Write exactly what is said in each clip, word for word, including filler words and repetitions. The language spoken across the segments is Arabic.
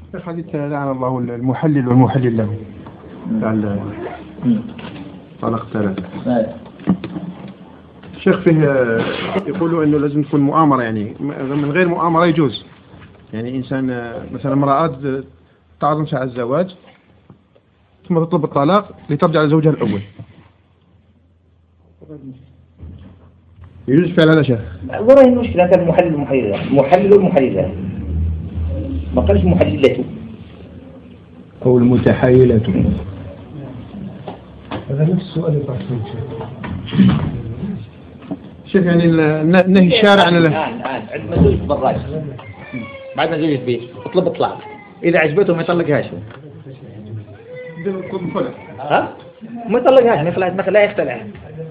حديث لعن الله المحلل والمحلل له على طلاق ثلاثة. الشيخ فيه يقولوا انه لازم تكون مؤامرة، يعني من غير مؤامرة يجوز. يعني انسان مثلا امرأة تعظم ساعة الزواج ثم تطلب الطلاق لترجع لزوجها الاول، يجوز فعل هذا شيخ؟ وراء المشكلة كان المحلل والمحلل المحلل والمحلل ما قالش محللته أو المتحايلة. هذا نفس السؤال اللي طرحته شيخ. يعني نهي الشارع عن الآن الآن عندما زوج براج بعد ما زوجت بيه اطلب اطلاق، إذا عجبته ما يطلقهاش. ها؟ ما يطلقهاش، ما يخلعها مثلا لا يختلع.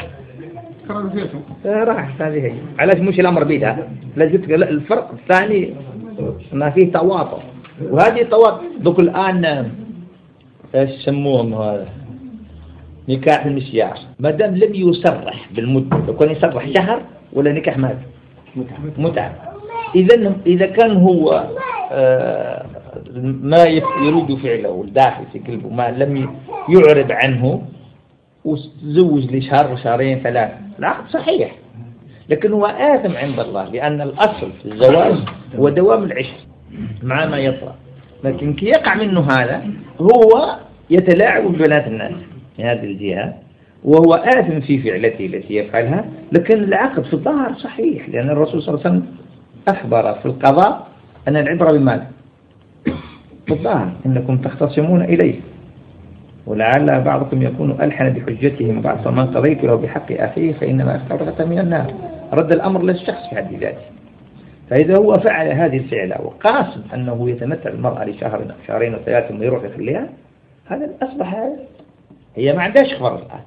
راح هذه هي. علاش مش الأمر بيدها؟ لازم الفرق الثاني ما فيه تواطؤ، وهذه التواطؤ دوك الآن ايش يسموهم هذا نكاح المسيار، ما دام لم يصرح بالمدة، لو كان يصرح شهر ولا نكاح ماذا متعة. إذا إذا كان هو آه ما يريد فعله والداخل في قلبه ما لم يعرض عنه وتزوج لشهر شهرين ثلاث، العقد صحيح، لكن هو آثم عند الله، لأن الأصل في الزواج هو دوام العشق مع ما يطرأ. لكن كي يقع منه هذا هو يتلاعب ببنات الناس من هذه الجهة، وهو آثم في فعلته التي يفعلها، لكن العقد في الظاهر صحيح، لأن الرسول صلى الله عليه وسلم أخبر في القضاء أن العبرة بالمال في الظاهر، إنكم تختصمون إليه ولعل بعضكم يكون ألحن بحجتهم بعض، فمن قضيت له بحق أخيه فإنما أفترقت من النار. رد الأمر للشخص في حد ذاته. فإذا هو فعل هذه الفعلة وقاصد أنه يتمتع المرأة لشهر أو شهرين وثلاثة ثم يروح يخليها، هذا أصبح هذا هي ما عندهاش خبر الآن.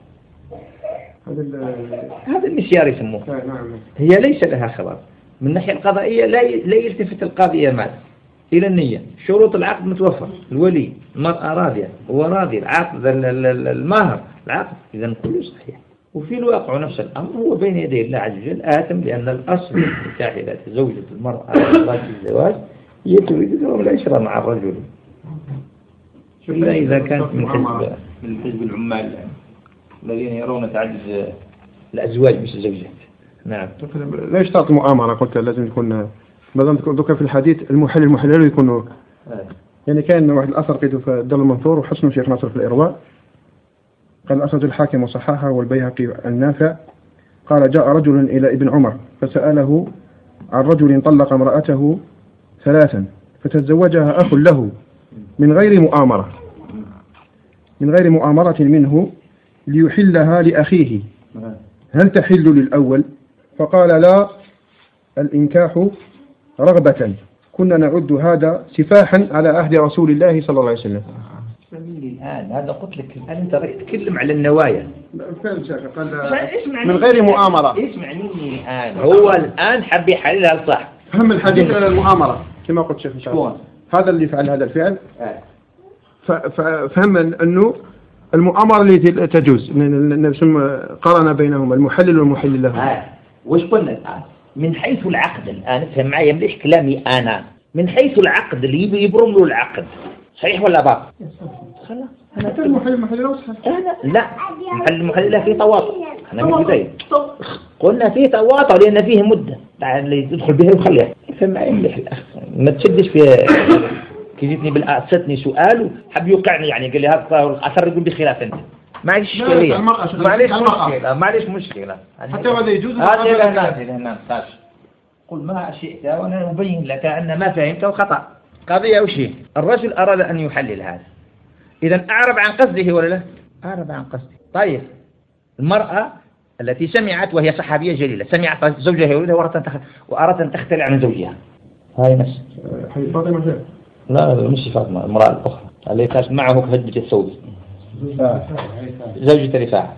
هذا المسيار يسموه. هي ليس لها خبر من الناحية القضائية. لا لا يلتفت القاضي ماذا إلى النية، شروط العقد متوفر، الولي، المرأة راضية، هو راضي، العقد المهر، العقد، إذا كله صحيح. وفي الواقع نفس الأمر، هو بين يدي الله عز وجل آثم، لأن الأصل في نكاح زوجة المرأة على الزواج هي تريد دوام العشرة مع الرجل، إلا إذا كانت من حزب من حزب العمال الذين يرون تعدد الأزواج مش الزوجات. نعم. لا يشترط مؤامرة، قلت لازم يكون ما دام ذكر في الحديث المحلل المحلل يكون يعني. كان واحد الأثر قيده في الدر المنثور وحسن شيخ ناصر في الإرواء، قال أخرج الحاكم وصححه والبيهقي النافع قال جاء رجل إلى ابن عمر فسأله عن رجل طلق امرأته ثلاثا فتزوجها أخ له من غير مؤامرة من غير مؤامرة منه ليحلها لأخيه، هل تحل للأول؟ فقال لا، الإنكاح رغبة، كنا نعد هذا سفاحا على عهد رسول الله صلى الله عليه وسلم. الآن هذا قلت لك الآن أنت تتكلم على النوايا من غير مؤامرة. اسمع مني الآن، هو الآن حب يحللها صح، فهم الحديث على المؤامرة كما قلت شيخ شاء. هذا اللي فعل هذا الفعل فهم أنه المؤامرة اللي تجوز، قرن بينهما المحلل والمحلل له. وش قلنا الآن من حيث العقد؟ الآن فهم معي مليح كلامي أنا، من حيث العقد اللي يبرم له العقد صحيح ولا باطل؟ خلاص أنا المحلل المحلل له صحيح. أنا لا، المحلل المحلل له فيه تواطؤ. أنا من البداية قلنا فيه تواطؤ لأن فيه مدة اللي يدخل بها ويخليها. فهم معي مليح الأخ، ما تشدش في كي جيتني بالأساتني سؤال وحب يوقعني، يعني قال لي هذا الأثر يقول بخلاف أنت. معليش إشكالية، معليش مشكلة، معليش مشكلة. حتى هذا يجوز. هذا هنا هنا تاج. قل ما شئت وأنا أبين لك أن ما فهمته خطأ. قضية وش هي؟ الرجل أراد أن يحلل هذا، إذا أعرب عن قصده ولا لا؟ أعرب عن قصده. طيب المرأة التي سمعت وهي صحابية جليلة، سمعت زوجها يولد وأردت أن تختلع عن زوجها، هاي نفس حي فاطمة. لا مش فاطمة، المرأة الأخرى اللي كانت معه كهدبة الثوب، زوجة رفاعة.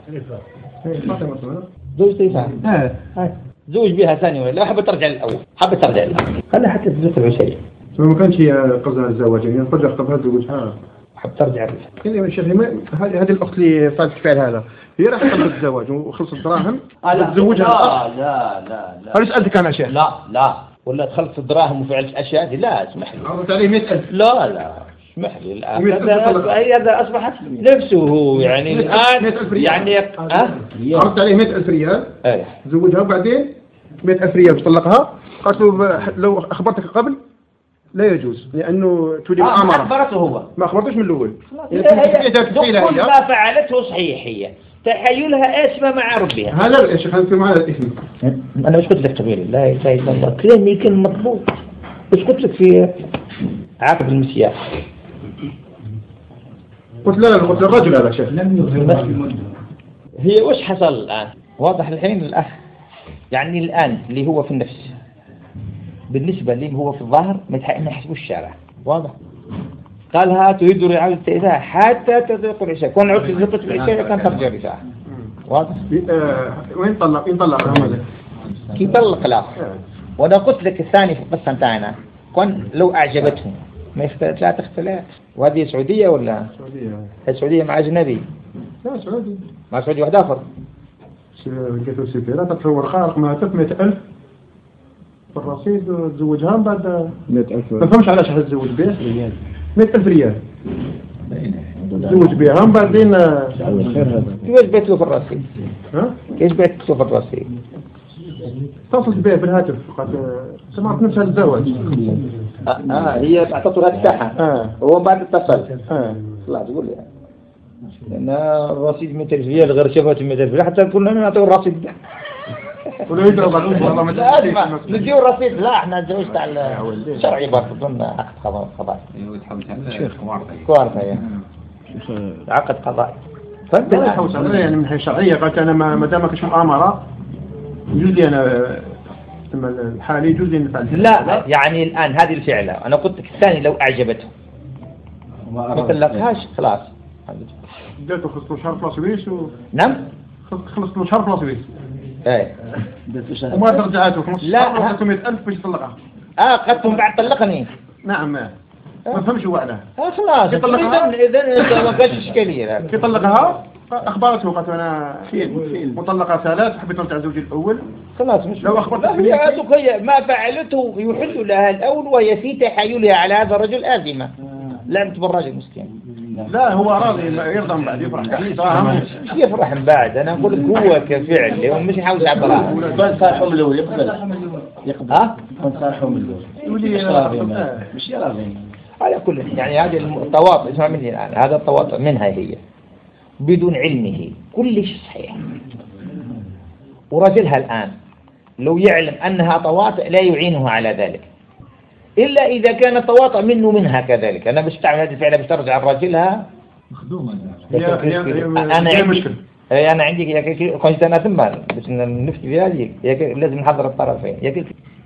زوجة رفاعة زوج بها ثاني ولا لا، حبت ترجع للأول، حبت ترجع للأول، خلها حتى تزوج العشرية. ما كانش قصدها الزواج، يعني قدر قبلها زوجها حبت ترجع للأول. يعني يا شيخ هذه الأخت اللي فعلت الفعل هذا هي راح تقبل الزواج وخلصت الدراهم تزوجها. لا لا لا لا. هل سألتك أنا شيخ؟ لا لا ولا دخلت دراهم وفعلت أشياء دي لا اسمح لي. عرضت عليه مئة ألف. لا لا اسمح لي الآن هذا هذا أصبحت نفسه هو يعني الآن يعني ها عرضت عليه مئة ألف ريال. ايه زوجها وبعدين مئة ألف ريال طلقها. قالت له لو أخبرتك قبل لا يجوز لأنه تولي ما مؤامرة. أخبرته هو ما أخبرتوش من الأول. كل ما فعلته صحيح هي تحايلها اسمه مع ربها. هذا يا شيخ أنت معنا الإثم. أنا مش قلت لك قبيل لا إله إلا الله كلامي كان مطلوب مش قلت لك في عاقب المسياح. قلت لا لا قلت الرجل هذا شيخ. هي وش حصل الآن واضح الحين الأخ يعني الآن اللي هو في النفس بالنسبة لي هو في الظاهر متحقنا حسب الشارع واضح. قالها تريد رعاية الإذاعة حتى تذوق العشاء كون عدت تذوق العشاء كان ترجع الإذاعة واضح. وين طلق وين طلق هذا كي طلق لا وأنا قلت لك الثاني في القصة بتاعنا كون لو أعجبتهم ما يختلف لا تختلف. وهذه سعودية ولا سعودية؟ السعودية مع أجنبي. لا سعودي مع سعودي واحد آخر. قلت سفيرة تتصور خارق ما ثلاثمئة ألف في الرصيد وتزوجها بعد مئة ألف. ما فهمش علاش حتزوج به ريال مئة ألف ريال تزوج بها بعدين كيفاش بيت له في الرصيد؟ ها؟ كيفاش بيت له في الرصيد؟ اتصلت به في الهاتف قالت سمعت نفسها الزواج. آه, اه هي اعطته الهاتف بتاعها. اه هو بعد اتصل. اه لا تقول لي لأن الرصيد مئة ألف ريال غير شافت مئة ألف ريال حتى كنا نعطيه الرصيد. ولا يضرب عليه والله ما لا نديو الرصيد لا احنا تزوجت على شرعي برضه ضمن عقد قضائي. شيخ كوارثة يعني عقد قضائي. فانت لا حوس عليه يعني من حيث شرعية قالت أنا ما دامك مش مؤامرة يجوز لي أنا الحالي يجوز لي نفعل. لا يعني الآن هذه الفعلة أنا قلت لك الثاني لو أعجبته ما طلقهاش خلاص. جاته خلص له شهر في السويس و نعم خلص له شهر في السويس. ايه وما رجعته خلص لا ثلاثمئة ألف باش يطلقها. اه قدتم بعد طلقني. نعم ما ما فهمش هو على اه خلاص اذا اذا ما كانش اشكاليه. كي طلقها اخبرته قالت انا مطلقه ثلاث حبيت نرجع زوجي الاول خلاص مش لو اخبرتك هي هي ما فعلته يحل لها الاول وهي في تحايلها على هذا الرجل آثمة. لعنت بالرجل مسكين. لا هو راضي يرضى من بعد يفرح مش يفرح من بعد انا اقول لك هو كفعل هو مش يحاول يعبرها. كون صالحهم الاول يقبل يقبل ها كون صالحهم الاول يولي مش راضي. على كل يعني هذه التواطؤ اسمع مني الآن هذا التواطؤ منها هي بدون علمه كل شيء صحيح. ورجلها الآن لو يعلم أنها تواطؤ لا يعينها على ذلك إلا إذا كان تواطؤ منه منها كذلك. أنا بستعمل هذه الفعلة باش ترجع رجلها مخدومة. أنا عندي أنا عندي كنت أنا ثم بس نفتي في هذه لازم نحضر الطرفين ياكل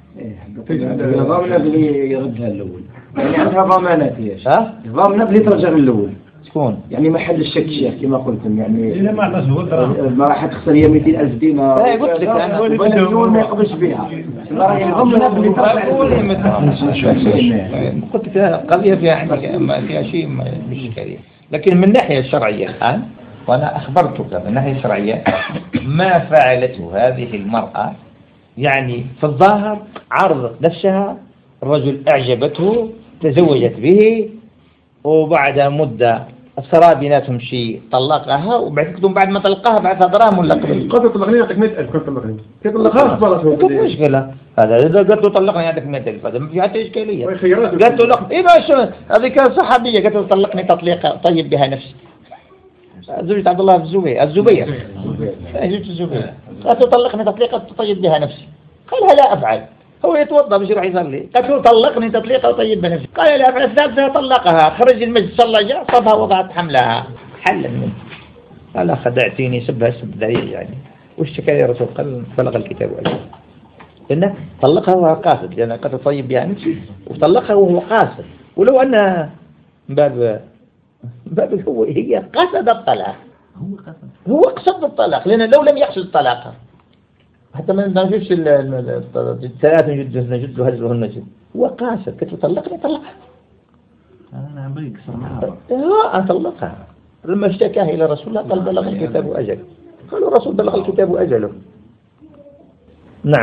ضامنة بلي يردها الأول يعني عندها ضمانات هي. ها ضامنة بلي ترجع من الأول شكون يعني محل الشك شيخ كما قلتم يعني إلا ما عرفش ما راح تخسر هي مئتين ألف دينار. لا قلت لك أنا الأول ما يقبلش بها ضامنة بلي ترجع. قلت لك قضية فيها فيها شيء مش إشكالية لكن من الناحية الشرعية الآن وأنا أخبرتك من الناحية الشرعية ما فعلته هذه المرأة يعني في الظاهر عرضت نفسها الرجل أعجبته تزوجت به وبعد مدة السرى بيناتهم شيء طلقها وبعد بعد ما طلقها بعد دراهم ولا قبل قلت طلقني يعطيك مئة ألف كنت طلقني كيف طلقها أخبرته كيف مشكلة هذا إذا قلت له طلقني يعطيك مئة ألف هذا ما في حتى إشكالية. قلت له لا إيه باش هذه كانت صحابية قلت له طلقني تطليقة طيب بها نفسي. زوجة عبد الله الزبير الزبير زوجة الزبير قالت له طلقني تطليقة تطيب بها نفسي. قالها لا أفعل هو يتوضأ باش يروح يصلي قالت له طلقني تطليقة وطيب بها نفسي. قال لا أفعل الثالثة طلقها خرج المسجد صلى جاء صبها وضعت حملها حلا منه. قال خدعتيني سبها سب ذريع يعني وش شكاية يا رسول قال بلغ الكتاب والسنة لأنه طلقها وهو قاصد لأن قد طيب بها نفسي وطلقها وهو قاصد ولو أن باب باب هو هي قصد الطلاق هو قصد الطلاق لأن لو لم يقصد الطلاق حتى ما نجدش الثلاث نجد نجد هزله النجد هو قاصد كيف طلقني طلقها أنا أبغى يكسر معها لا أطلقها لما اشتكاه إلى رسول الله قال بلغ الكتاب أجل قالوا الرسول بلغ الكتاب أجله. نعم.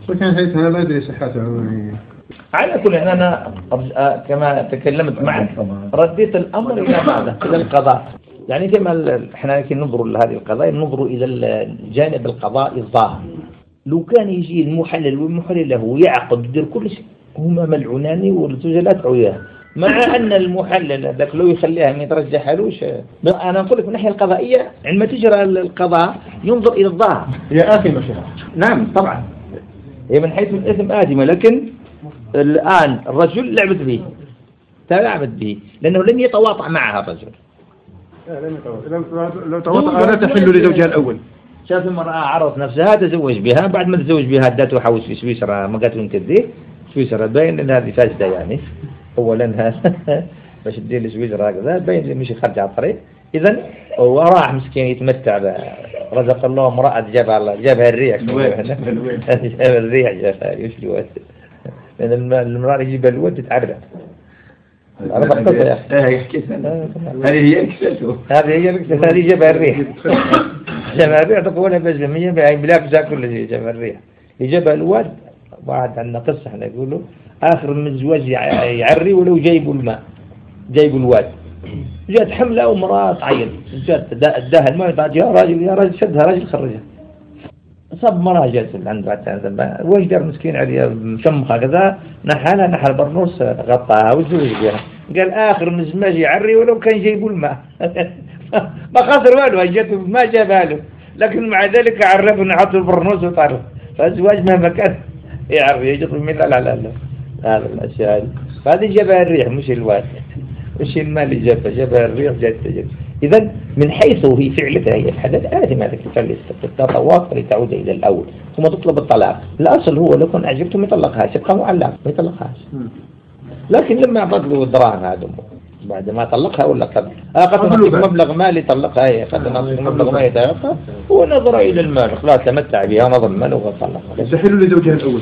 وكان حيث أنا لا أدري صحته يعني. على كل أن أنا كما تكلمت معك رديت الأمر إلى ماذا؟ إلى القضاء. يعني كما إحنا لكن ننظر لهذه القضايا ننظر إلى الجانب القضائي الظاهر. لو كان يجي المحلل والمحلل له يعقد يدير كل شيء هما ملعونان والزوجات عياه، مع أن المحلل هذاك لو يخليها ما يترجحلوش. أنا أقول لك من الناحية القضائية عندما تجرى القضاء ينظر إلى الظاهر. هي آثمة شيخ. نعم طبعا هي من حيث الإثم آثمة، لكن الآن الرجل لعبت به تلعبت به لأنه لم يتواطع معها الرجل. لو تواطع لا تحل لزوجها الأول. شاف المرأة عرضت نفسها تزوج بها، بعد ما تزوج بها ادته حوش في سويسرا ما قالت لهم كذي سويسرا باين ان هذه فاسده يعني اولا هذا باش تدير لسويسرا هكذا باين اللي مش خارج على الطريق. اذا هو راح مسكين يتمتع رزق الله امرأة جابها جابها الريح جابها الريح جابها ايش الواد لان المرأة يجيبها الواد تتعرق. هذه هي كسلته هذه هي كسلته هذه جابها الريح جابها الريح تقولها بجميع بلاك كل شيء جابها الريح يجابها الواد. بعد عندنا قصة احنا يقولوا آخر من الزواج يعري ولو جايبوا الماء جايبوا الواد. جات حملة ومرأة تعيط جات اداها الماء يا راجل يا راجل شدها راجل خرجها صب مرأة جالسة عند بعد واش دار مسكين عليها مشمخة كذا نحالها نحل برنوس غطاها وتزوج بها. قال آخر من الزواج يعري ولو كان جايبوا الماء ما خسر والو جات ما جابها له، لكن مع ذلك عرفوا نحطوا البرنوس وطاروا. فالزواج مهما كان يعرف يجط من لا لا لا هذا الأشياء هذه جابها الريح مش الواد مش المال اللي جابها جابها الريح جات تجد. إذا من حيث هي فعلتها هي الحدث لازم هذا الفعل تتواصل لتعود إلى الأول ثم تطلب الطلاق. الأصل هو لو كان أعجبته ما يطلقهاش يبقى معلق ما يطلقهاش، لكن لما أعطت له الدراهم هذا بعد ما طلقها ولا قد أخذ مبلغ مالي طلقها هي أخذ مبلغ مالي طلقها ونظر إلى المال خلاص تمتع بها نظر المال وطلقها. يستحيل لزوجها الأول.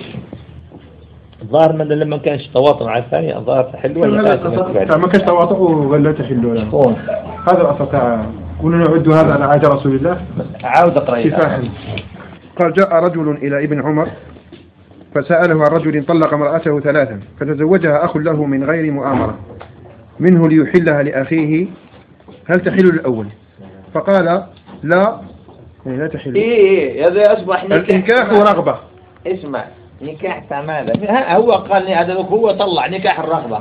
الظاهر من لما كانش تواطؤ مع الثاني الظاهر تحل ولا لا ما كانش تواطؤ ولا تحل ولا هذا الأصل تاع كنا نعد هذا على عهد رسول الله. عاود اقرأ. قال جاء رجل إلى ابن عمر فسأله عن رجل طلق امرأته ثلاثا فتزوجها أخ له من غير مؤامرة منه ليحلها لأخيه هل تحل الأول؟ فقال لا لا تحل. إيه هذا أصبح الإنكاح ورغبة. اسمع نكاح تماما هو قال لي هذا هو طلع نكاح الرغبة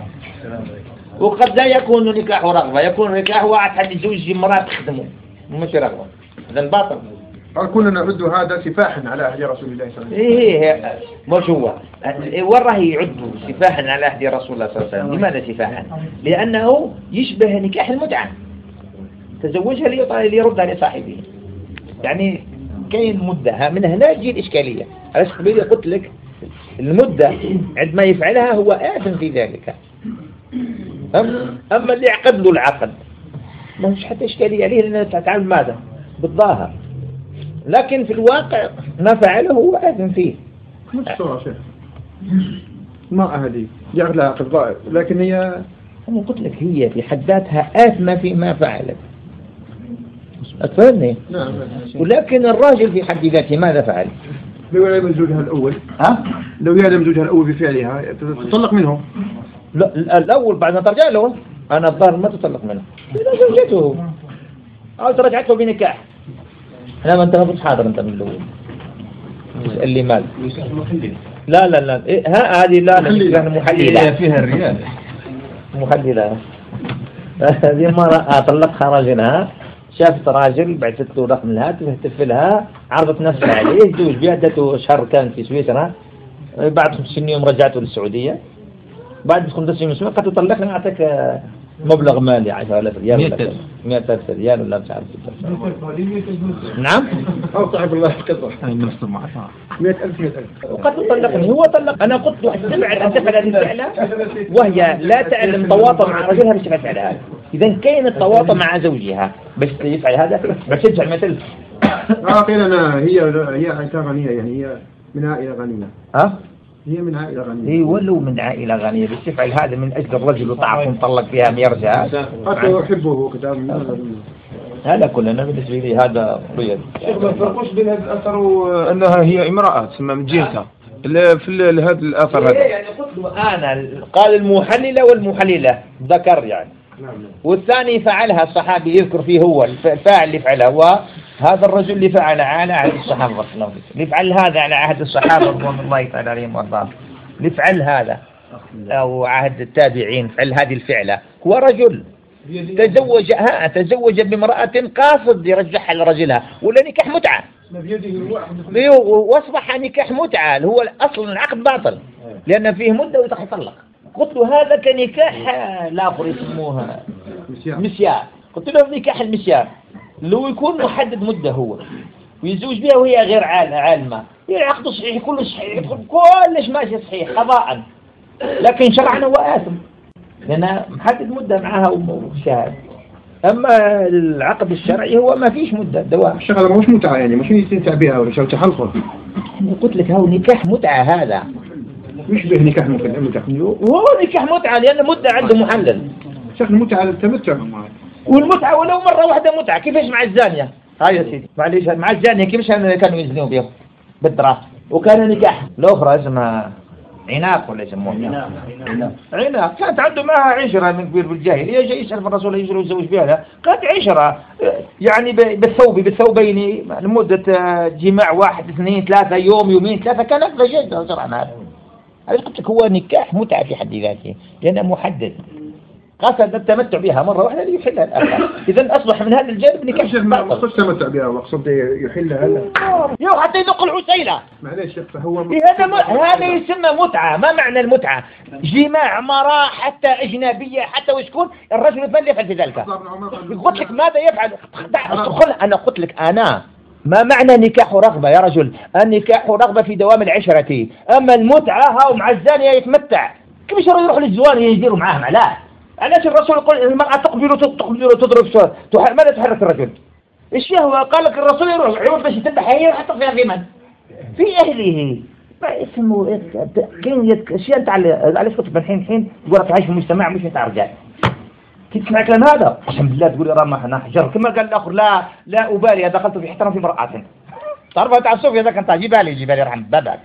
وقد لا يكون نكاح رغبة يكون نكاح واحد حد يزوج امرأة تخدمه مش رغبة هذا باطل. كنا نعد هذا سفاحا على عهد رسول الله صلى الله عليه وسلم. إيه مش هو وراه يعد سفاحا على عهد رسول الله صلى الله عليه وسلم. لماذا سفاحا؟ لأنه يشبه نكاح المتعة تزوجها ليردها لصاحبه. يعني كاين مدة من هنا تجي الإشكالية. علاش قبيل قلت لك المدة عندما يفعلها هو آثم في ذلك. أما اللي عقد له العقد ما فيش حتى إشكالية عليه لأنه تتعامل ماذا؟ بالظاهر، لكن في الواقع ما فعله هو آثم فيه. مش صورة شيخ ما أهدي يعقد لها عقد ضائع لكن هي أنا قلت لك هي في حد ذاتها آثمة فيما فعلت. أتفهمني؟ نعم. ولكن الراجل في حد ذاته ماذا فعل؟ لو يعلم زوجها الأول ها؟ لو يعلم زوجها الأول بفعلها تطلق منه. لا الأول بعد ما ترجع له أنا الظاهر ما تطلق منه إذا زوجته أو ترجعت له بنكاح. لا ما أنت ما كنت حاضر أنت من الأول تسأل لي مال لا لا لا إيه ها هذه لا لا محللة فيها الريال محللة. هذه مرة طلقها راجلها شافت راجل بعثت له رقم الهاتف اهتف لها عرضت نفسها عليه زوج بها ادته شهر كان في سويسرا بعد خمسين يوم رجعته للسعودية بعد خمسين يوم قالت له طلقني أعطيك مبلغ مالي عشرة آلاف ريال ولا مئة ألف ريال ولا مش عارف. نعم أو صاحب الله كذا مئة ألف مئة ألف وقد طلقني هو طلق. أنا قلت له استبعد أن تفعل هذه الفعلة وهي لا تعلم تواطؤ مع رجلها باش تفعل هذا. إذا كاين التواطؤ مع زوجها باش يفعل هذا باش تدفع مئة ألف. آه قيل أنا هي هي عائلة غنية يعني هي من عائلة غنية. ها؟ هي من عائلة غنية. هي ولو من عائلة غنية بس تفعل هذا من أجل الرجل وطعف مطلق فيها ميرجع. حتى أحبه كتاب هذا كلنا بالنسبة لي هذا قيد. شيخ ما فرقوش بين هذا الأثر وأنها هي امرأة تسمى من جهتها في هذا الأثر هذا. يعني قلت له أنا قال المحللة والمحللة ذكر يعني، والثاني فعلها الصحابي يذكر فيه هو الفاعل اللي فعلها، وهذا الرجل اللي فعل على عهد الصحابة اللي فعل هذا على عهد الصحابة رضوان الله تعالى عليهم وارضاهم، اللي فعل هذا أو عهد التابعين فعل هذه الفعلة هو رجل تزوج ها تزوج بامرأة قاصد يرجعها لرجلها، ولا نكاح متعة واصبح نكاح متعة هو أصلا العقد باطل لأن فيه مدة ويطلق. قلت له هذا كنكاح الآخر يسموها مسيار، قلت له نكاح المسيار لو يكون محدد مدة هو ويزوج بها وهي غير عالمة العقد صحيح كله صحيح يدخل كلش ماشي صحيح قضاء، لكن شرعا هو آثم لأن محدد مدة معها وشاهد. أما العقد الشرعي هو ما فيش مدة دوام. الشغلة مش متعة يعني مش يستمتع بها ولا شو تحلقه. قلت لك هو نكاح متعة هذا مش به نكاح متعة. وهو نكاح متعة لأن مدة عنده محلل. شغل متعة للتمتع. والمتعة ولو مرة واحدة متعة كيفاش مع الزانية؟ هاي يا سيدي معليش مع الزانية كيفاش كانوا يزنوا بهم بالدراسة، وكان نكاح الأخرى اسمها عناق ولا يسموها عناق عناق كانت عنده معها عشرة من كبير بالجاهلية جاي يسأل الرسول يجري ويزوج بها، كانت عشرة يعني بالثوب بالثوبين لمدة جماع واحد اثنين ثلاثة يوم يومين ثلاثة كانت بجد شرعا هذا. أنا قلت لك هو نكاح متعة في حد ذاته لأنه محدد قصد التمتع بها مرة واحدة ليحلها الآخر، إذا أصبح من هذا الجانب نكاح ما قصد تمتع بها وقصد يحلها هذا يو حتى يذوق العسيلة. معليش فهو هذا م... هذا يسمى متعة. ما معنى المتعة؟ جماع مرأة حتى أجنبية حتى ويسكون الرجل ماذا يفعل في ذلك؟ قلت لك ماذا يفعل؟ قل أنا قلت لك أنا ما معنى نكاح رغبة يا رجل؟ النكاح رغبة في دوام العشرة، أما المتعة هاو مع الزانية يتمتع كيف يروح للزوان يديروا معاهم لا. علاش الرسول يقول المرأة تقبل تقبل وتضرب شوار ماذا تحرك الرجل؟ الشهوة قال لك الرسول يروح يروح باش يتبع هي ويحط فيها في من؟ في أهله. ما اسمه كاين أشياء نتاع علاش كنت الحين الحين تقول راك عايش في المجتمع مش نتاع رجال. كي تسمع كلام هذا قسم بالله تقول يا راه ما نحجر كما قال الآخر لا لا أبالي دخلت في احترام في امرأة. تعرفها تاع الصوفيا ذاك نتاع جبالي جبالي يرحم باباك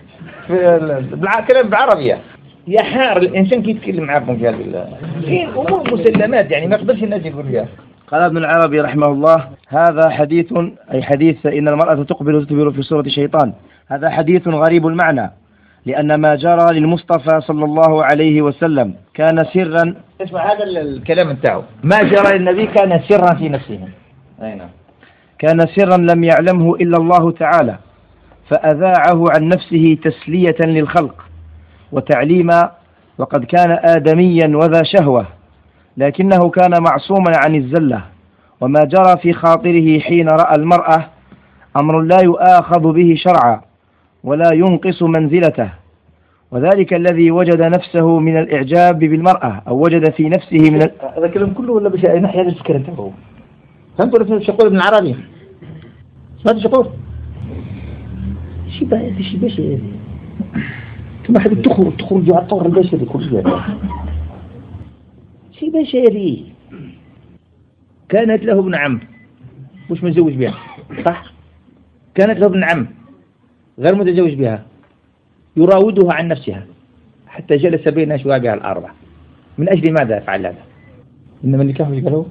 بالكلام بالعربية. يا حار الإنسان كي يتكلم معكم في هذه كاين أمور مسلمات يعني ما يقدرش الناس يقول فيها. قال ابن العربي رحمه الله هذا حديث أي حديث إن المرأة تقبل وتدبر في صورة شيطان، هذا حديث غريب المعنى لأن ما جرى للمصطفى صلى الله عليه وسلم كان سرا. اسمع هذا الكلام انتهى ما جرى للنبي كان سرا في نفسه أي نعم كان سرا لم يعلمه إلا الله تعالى فأذاعه عن نفسه تسلية للخلق وتعليما، وقد كان آدميا وذا شهوة لكنه كان معصوما عن الزلة، وما جرى في خاطره حين رأى المرأة أمر لا يؤاخذ به شرعا ولا ينقص منزلته، وذلك الذي وجد نفسه من الإعجاب بالمرأة أو وجد في نفسه من هذا الكلام كله ولا بش نحيا الفكرة انتهوا فهمتوا ولا فهمتوا شقول ابن العربي؟ سمعتوا شقول؟ شي بقى شي باش كما حد تخرج تخرج على الطور البشري كل شيء شيء بشري. كانت له ابن عم مش متزوج بها صح؟ كانت له ابن عم غير متزوج بها يراودها عن نفسها حتى جلس بين أشواقها الأربع. من أجل ماذا فعل هذا؟ إنما النكاح وش قالوا؟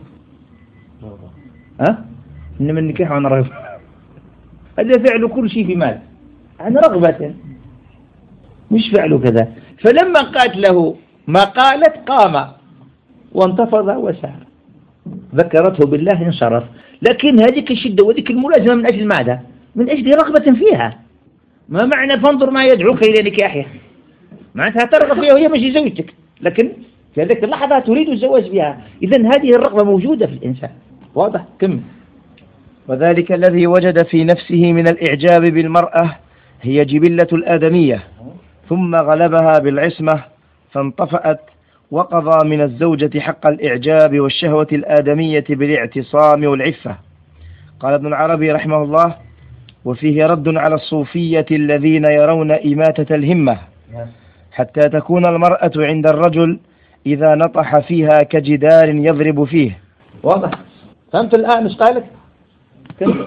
ها؟ إنما النكاح عن رغبة. هذا فعل كل شيء في مال عن رغبة مش فعله كذا. فلما قالت له ما قالت قام وانتفض وسار ذكرته بالله انصرف. لكن هذيك الشدة وذيك الملازمة من أجل ماذا؟ من أجل رغبة فيها. ما معنى فانظر ما يدعوك إلى نكاحها معناتها ترغب فيها وهي مش زوجتك لكن في هذيك اللحظة تريد الزواج بها. إذن هذه الرغبة موجودة في الإنسان واضح كم. وذلك الذي وجد في نفسه من الإعجاب بالمرأة هي جبلة الآدمية ثم غلبها بالعصمة فانطفأت وقضى من الزوجة حق الإعجاب والشهوة الآدمية بالاعتصام والعفة. قال ابن العربي رحمه الله وفيه رد على الصوفية الذين يرون إماتة الهمة حتى تكون المرأة عند الرجل إذا نطح فيها كجدار يضرب فيه. واضح فهمت الآن مش قالك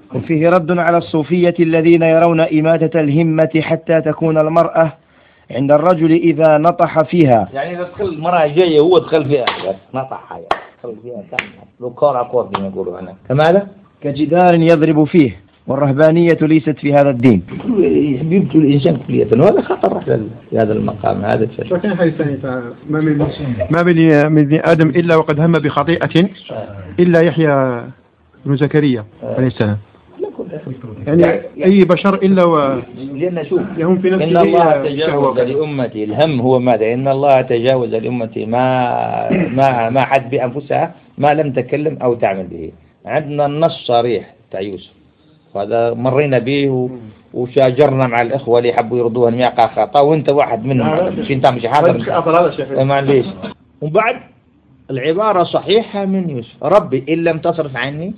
وفيه رد على الصوفية الذين يرون إماتة الهمة حتى تكون المرأة عند الرجل إذا نطح فيها. يعني إذا دخل المرأة جاية هو دخل فيها نطحها يعني دخل فيها لو كورة كورة يقولوا أنا كماذا كجدار يضرب فيه، والرهبانية ليست في هذا الدين. يبدو الإنسان كلية وهذا خطر في هذا المقام هذا. وكان حديث ثاني ما من ما من ابن آدم إلا وقد هم بخطيئة إلا يحيى بن زكريا عليه السلام. يعني أي بشر إلا و لأن شوف يهم في نفسه إن الله تجاوز لأمتي الهم هو ماذا؟ إن الله تجاوز لأمتي ما ما ما حد بأنفسها ما لم تكلم أو تعمل به. عندنا النص صريح تاع يوسف هذا مرينا به وشاجرنا مع الإخوة اللي يحبوا يردوها أن يقع خطأ وأنت واحد منهم شو أنت مش حاضر معليش. وبعد العبارة صحيحة من يوسف ربي إن لم تصرف عني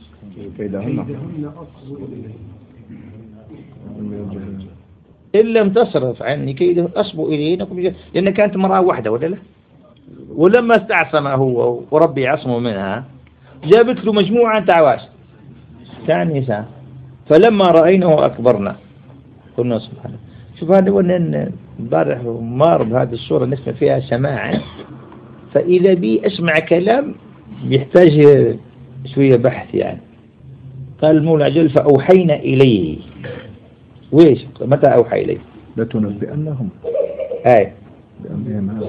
إن لم تصرف عني كيده أصبوا إليه لأن كانت مرأة واحدة ولا لا. ولما استعصم هو وربي عصمه منها جابت له مجموعة تعواش ثاني نساء فلما رأينه أكبرنا قلنا سبحانه. شوف هذا ونن امبارح ومار بهذه الصورة نسمع فيها سماعا فإذا بي أسمع كلام يحتاج شوية بحث يعني. قال المولى جل فأوحينا إليه ويش متى أوحى إليه لتنبئنهم آية بأمرهم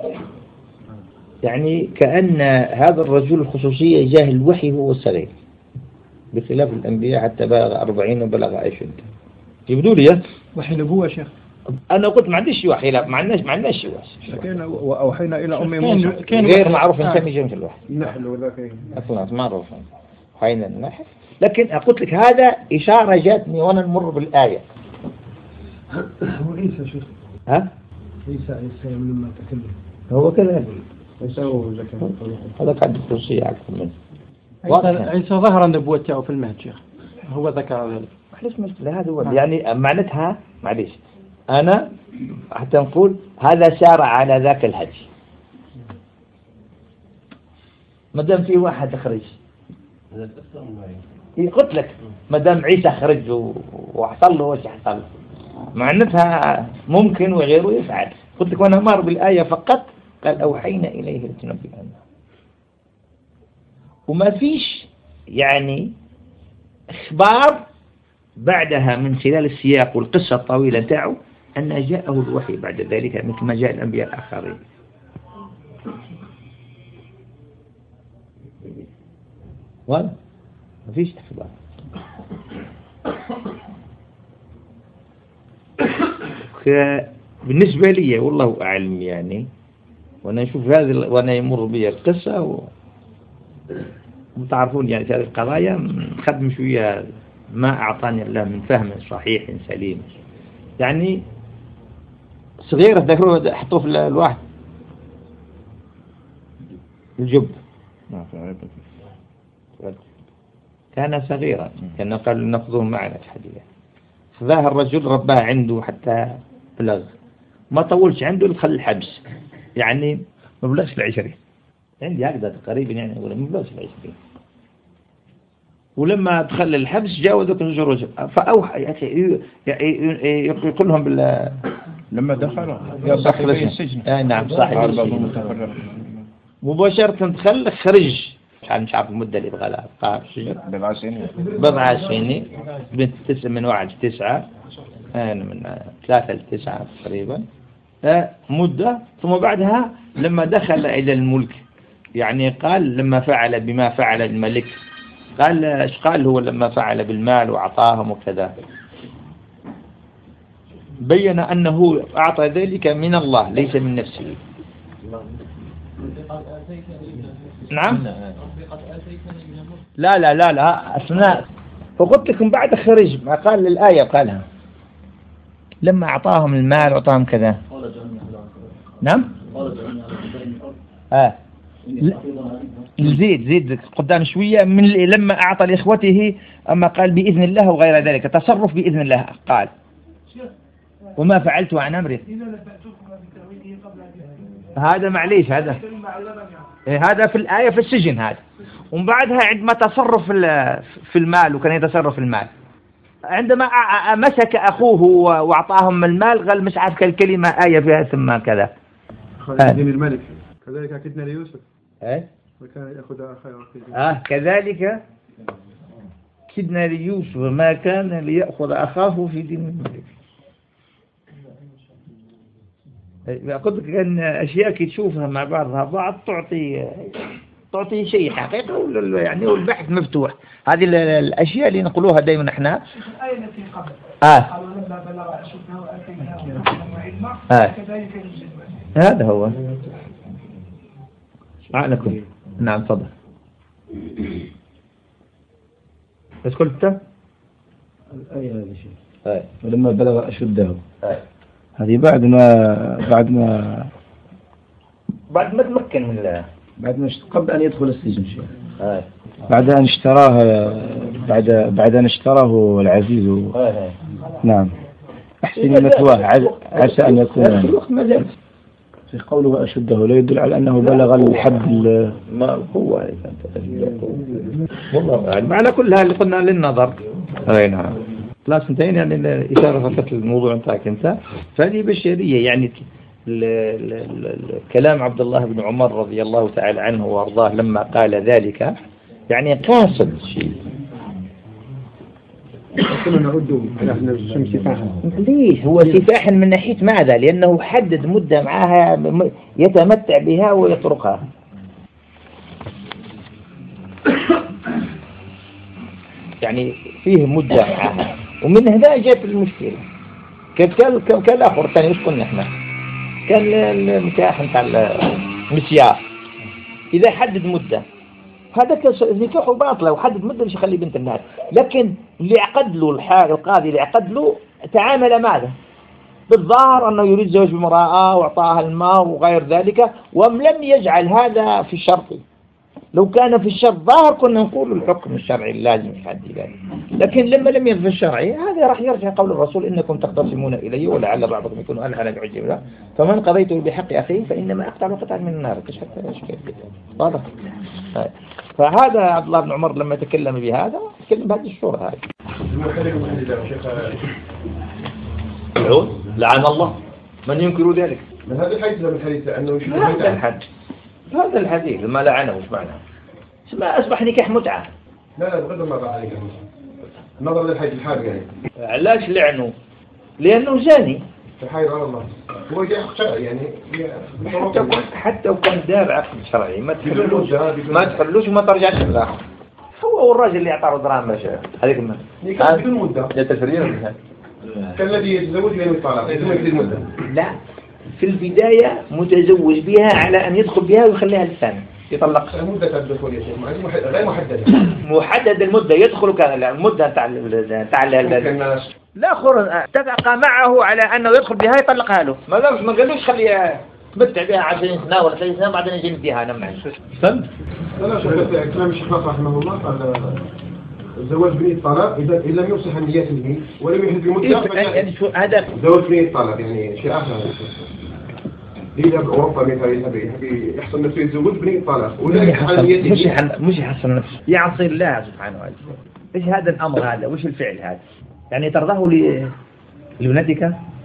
يعني كأن هذا الرجل الخصوصية جاه الوحي هو الصغير بخلاف الأنبياء حتى بلغ أربعين وبلغ أشد يبدو لي وحي نبوة شيخ. أنا قلت ما عنديش وحي لا ما عندناش ما عندناش وحي كان وأوحينا إلى أم موسى غير معروف إن كان يجي في الوحي النحل وذاك أصلا معروف وحينا النحل. لكن أقول لك هذا إشارة جاتني وأنا نمر بالآية. هو عيسى شيخ ها عيسى عيسى لما تكلم هو كذا عيسى وزكريا هذا كان خصوصية أكثر منه. عيسى ظهر النبوة تاعه في المهد شيخ هو ذكر ذلك. معلش مشكلة هذا هو يعني معناتها معلش أنا حتى نقول هذا سار على ذاك الهدي ما دام في واحد خرج قلت لك ما دام عيسى خرج وحصل له وش حصل معناتها ممكن وغيره يفعل. قلت لك وأنا مر بالآية فقط قال أوحينا إليه لتنبئنهم وما فيش يعني إخبار بعدها من خلال السياق والقصة الطويلة تاعه أن جاءه الوحي بعد ذلك مثل ما جاء الأنبياء الآخرين. ولا ما فيش إخبار. بالنسبة لي والله أعلم يعني وأنا أشوف هذه وأنا يمر بي القصة و... وتعرفون يعني في هذه القضايا نخدم شوية ما أعطاني الله من فهم صحيح سليم يعني صغيرة ذكروه حطوه في الواحد الجب كان صغيرا كان قال نأخذه معنا في حديث فذا الرجل رباه عنده حتى بلغ ما طولش عنده دخل الحبس يعني ما بلغش العشرين عندي هكذا تقريبا يعني ولا ما بلغش العشرين. ولما دخل الحبس جاوزوا كنجر وجه فأوحى يقول لهم بال لما دخلوا يا صاحبي السجن آه نعم صاحب السجن مباشرة دخل خرج مش عارف المدة اللي يبغى لها بقى في السجن بضع سنين بضع سنين بنت تسعة من واحد تسعة أنا من ثلاثة لتسعة تقريبا مدة. ثم بعدها لما دخل إلى الملك يعني قال لما فعل بما فعل الملك قال ايش قال هو لما فعل بالمال وأعطاهم وكذا بين أنه أعطى ذلك من الله ليس من نفسه. نعم لا لا لا لا أثناء فقلت لكم بعد خرج ما قال للآية قالها لما أعطاهم المال وأعطاهم كذا. نعم آه زيد زيد قدام شوية من لما أعطى لإخوته أما قال بإذن الله وغير ذلك تصرف بإذن الله قال وما فعلت عن أمره هذا معليش هذا هذا في الآية في السجن هذا ومن بعدها عندما تصرف في المال، وكان يتصرف في المال عندما مسك أخوه وأعطاهم المال قال مش عارف الكلمة آية فيها ثم كذا. خالد الملك كذلك كدنا ليوسف إيه وكان يأخذ أخاه. آه كذلك كدنا ليوسف ما كان ليأخذ أخاه في دين الملك. قلت كان أشياء كي تشوفها مع بعضها بعض تعطي تعطي شيء حقيقة يعني، والبحث مفتوح. هذه الأشياء اللي نقولوها دائما احنا. الآية التي قبل آه. قالوا لما بلغ أشده وآتيناه علما آه. كذلك نجزي. هذا هو. أعنكم. نعم تفضل. بس قلت الآية هذا شيء. آه. ولما بلغ أشده. آه. هذه بعد ما بعد ما بعد ما تمكن من الله. بعد ما قبل أن يدخل السجن شيء. آه. بعد أن اشتراه بعد بعد أن اشتراه العزيز. آه. نعم. أحسن مثواه عسى أن يكون في قوله أشده لا يدل على أنه بلغ الحد ما هو والله يعني على كل هذا اللي قلنا للنظر. أي نعم. لا سنتين يعني الإشارة فقط الموضوع نتاعك أنت. فهذه بشرية يعني. ال ال ال كلام عبد الله بن عمر رضي الله تعالى عنه وارضاه لما قال ذلك يعني قاصد شيء. كنا نعد على الشمس سفاحا. ليش هو سفاحا من ناحية ماذا؟ لأنه حدد مدة معها يتمتع بها ويتركها. يعني فيه مدة معها ومن هنا جاءت المشكلة. كالآخر الثاني وش قلنا احنا؟ كان النكاح نتاع المسيار إذا حدد مدة هذا نكاحه باطل، وحدد مدة مش يخلي بنت الناس. لكن اللي عقد له الحاج القاضي اللي عقد له تعامل ماذا؟ بالظاهر أنه يريد زوج بامرأة وأعطاها المال وغير ذلك، ولم يجعل هذا في الشرط. لو كان في الشرط ظاهر كنا نقول الحكم الشرعي لازم يحدد ذلك، لكن لما لم يكن في الشرعي هذا راح يرجع قول الرسول إنكم تختصمون إلي ولعل بعضكم يكون ألحن بعجب له فمن قضيته بحق أخيه فإنما أقطع قطعا من النار. حتى واضح. فهذا عبد الله بن عمر لما تكلم بهذا تكلم بهذه الصورة هذه. لعن الله من ينكر ذلك. من هذا الحديث من الحديث أنه هذا الحد هذا الحديث ما لعنه وش معناه؟ ما أصبح نكاح متعة. لا لا بغض النظر عليك النظر للحديث الحاد يعني. علاش لعنه؟ لأنه زاني. تحايل على الله. هو جاء شرعي يعني. حتى حتى وكان دار عقد شرعي ما تحلوش ما تحلوش وما ترجعش للآخر. هو والراجل اللي يعطاه دراهم باش هذيك ما. نكاح بدون مدة. يا تفرير. كالذي يتزوج لأنه يطلق يتزوج بدون مدة. لا. في البداية متزوج بها على أن يدخل بها ويخليها للثاني يطلق. المدة الدخول يا شيخ غير محددة. محدد المدة يدخل كان المدة تاع تاع لا خر اتفق معه على أنه يدخل بها يطلقها له. ما قالش ما قالوش خليها تمتع بها عشرين سنة ولا ثلاثين سنة بعدين يجي نديها أنا معي. فهمت؟ لا لا شوف كلام الشيخ ناصر رحمه الله قال الزواج بنية الطلاق إذا إن لم يصح النيات به ولم يحدد المدة يعني شو هذا زواج بنية الطلاق يعني شيء آخر. إذا بأوروبا مثلا يحصل نفسه يتزوج بنية الطلاق ولا يحصل نيته مش مش يحصل نفسه يعصي الله سبحانه وتعالى. إيش هذا الأمر هذا؟ وش الفعل هذا؟ يعني ترضاه لابنتك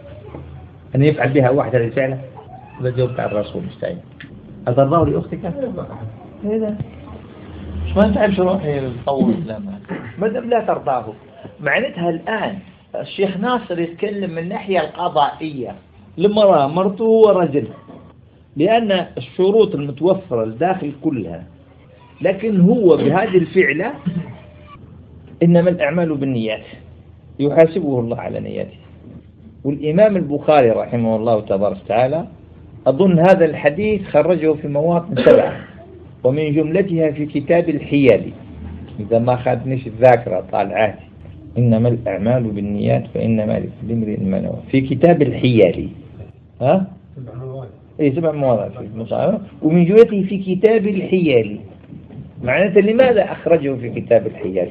أن يفعل بها واحد هذا الفعل؟ هذا جواب تاع الرسول مستعين. أترضاه لأختك؟ هذا مش ما تعرف شو يطور الإسلام. ما دام لا ترضاه معناتها الآن الشيخ ناصر يتكلم من الناحية القضائية لمرأة مرته ورجل لأن الشروط المتوفرة الداخل كلها، لكن هو بهذه الفعلة إنما الأعمال بالنيات يحاسبه الله على نياته. والإمام البخاري رحمه الله تبارك وتعالى أظن هذا الحديث خرجه في مواطن سبعة ومن جملتها في كتاب الحيل إذا ما خدنيش الذاكرة طالعات إنما الأعمال بالنيات فإنما لكل امرئ ما نوى في كتاب الحيل. ها؟ إيه سبع مواضع في المصحف ومن جملته في كتاب الحيل. معناته لماذا أخرجه في كتاب الحيل؟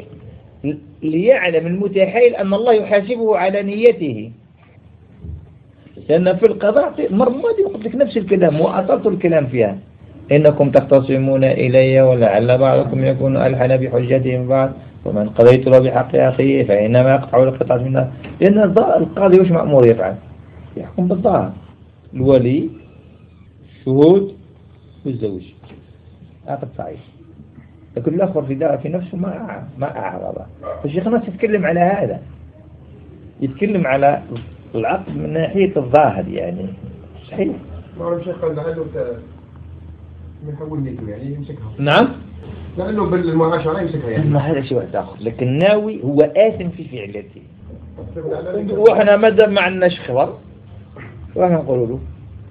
ليعلم المتحيل أن الله يحاسبه على نيته. لأن في القضاء المرة الماضية قلت لك نفس الكلام وأطلت الكلام فيها إنكم تختصمون إلي ولعل بعضكم يكون ألحن بحجتهم بعض ومن قضيت له بحق أخيه فإنما يقطع القطعة منه. لأن القاضي وش مأمور يفعل؟ يحكم بالظاهر، الولي، الشهود والزوج، عقد صحيح. لكن الآخر في دار في نفسه ما ما أعرض. فالشيخ ناس يتكلم على هذا، يتكلم على العقد من ناحية الظاهر يعني صحيح. ما هو الشيخ قال لعله من حول نيته يعني يمسكها. نعم. لأنه بالمعاشرة يمسكها يعني. ما هذا شيء واحد آخر، لكن ناوي هو آثم في فعلته. وإحنا ما دام ما عندناش خبر، وإحنا نقول له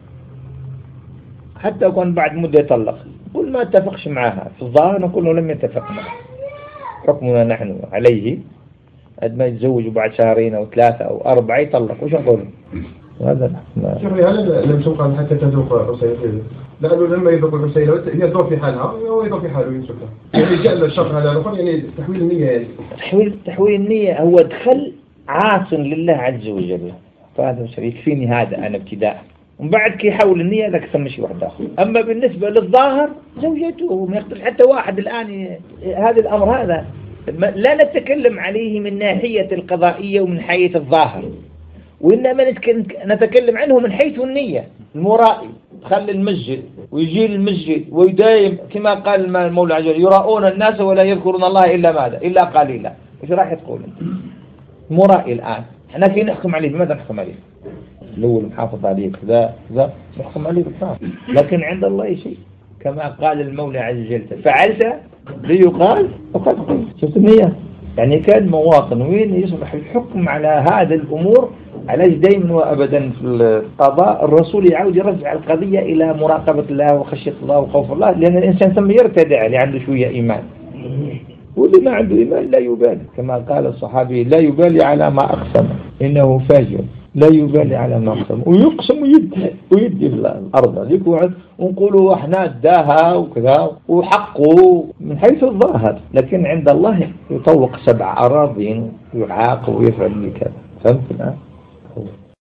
حتى يكون بعد مدة يطلق، قل ما اتفقش معها في الظاهر نقول له لم يتفق معها. حكمنا نحن عليه قد ما يتزوج بعد شهرين أو ثلاثة أو أربعة يطلق، وش نقول؟ وهذا شوف هل لم تنقل حتى تذوق عسيلة؟ لأنه لما يذوق العسيلة هي تذوق في حالها هو يذوق في حاله يمسكها. يعني جاء الشرط هذا الآخر يعني تحويل النية يعني. تحويل تحويل النية هو دخل عاص لله عز وجل، فهذا يكفيني هذا أنا ابتداء. ومن بعد كي يحول النية ذاك سمى شيء واحد آخر. أما بالنسبة للظاهر زوجته ما يقدر حتى واحد الآن هذا الأمر هذا لا نتكلم عليه من ناحية القضائية ومن حيث الظاهر، وإنما نتكلم عنه من حيث النية. المرائي خلي المسجد ويجي المسجد ويدايم كما قال المولى عز وجل يراؤون الناس ولا يذكرون الله إلا ماذا إلا قليلا. إيش راح تقول المرائي الآن؟ احنا كي نحكم عليه بماذا نحكم عليه؟ الأول محافظ عليه كذا كذا نحكم عليه بالطاعة، لكن عند الله شيء كما قال المولى عز وجل فعلت ليقال وقد قلت. شفت النية يعني كان مواطن وين يصبح الحكم على هذه الأمور. علاش دائما وأبدا في القضاء الرسول يعود يرجع القضية إلى مراقبة الله وخشية الله وخوف الله، لأن الإنسان ثم يرتدع اللي عنده شوية إيمان، واللي ما عنده إيمان لا يبالي كما قال الصحابي لا يبالي على ما أقسم إنه فاجر، لا يبالي على ما أقسم ويقسم ويدي ويدي الأرض ذيك وعد ونقولوا احنا اداها وكذا وحقه من حيث الظاهر، لكن عند الله يطوق سبع أراضين ويعاقب ويفعل كذا. فهمت الآن؟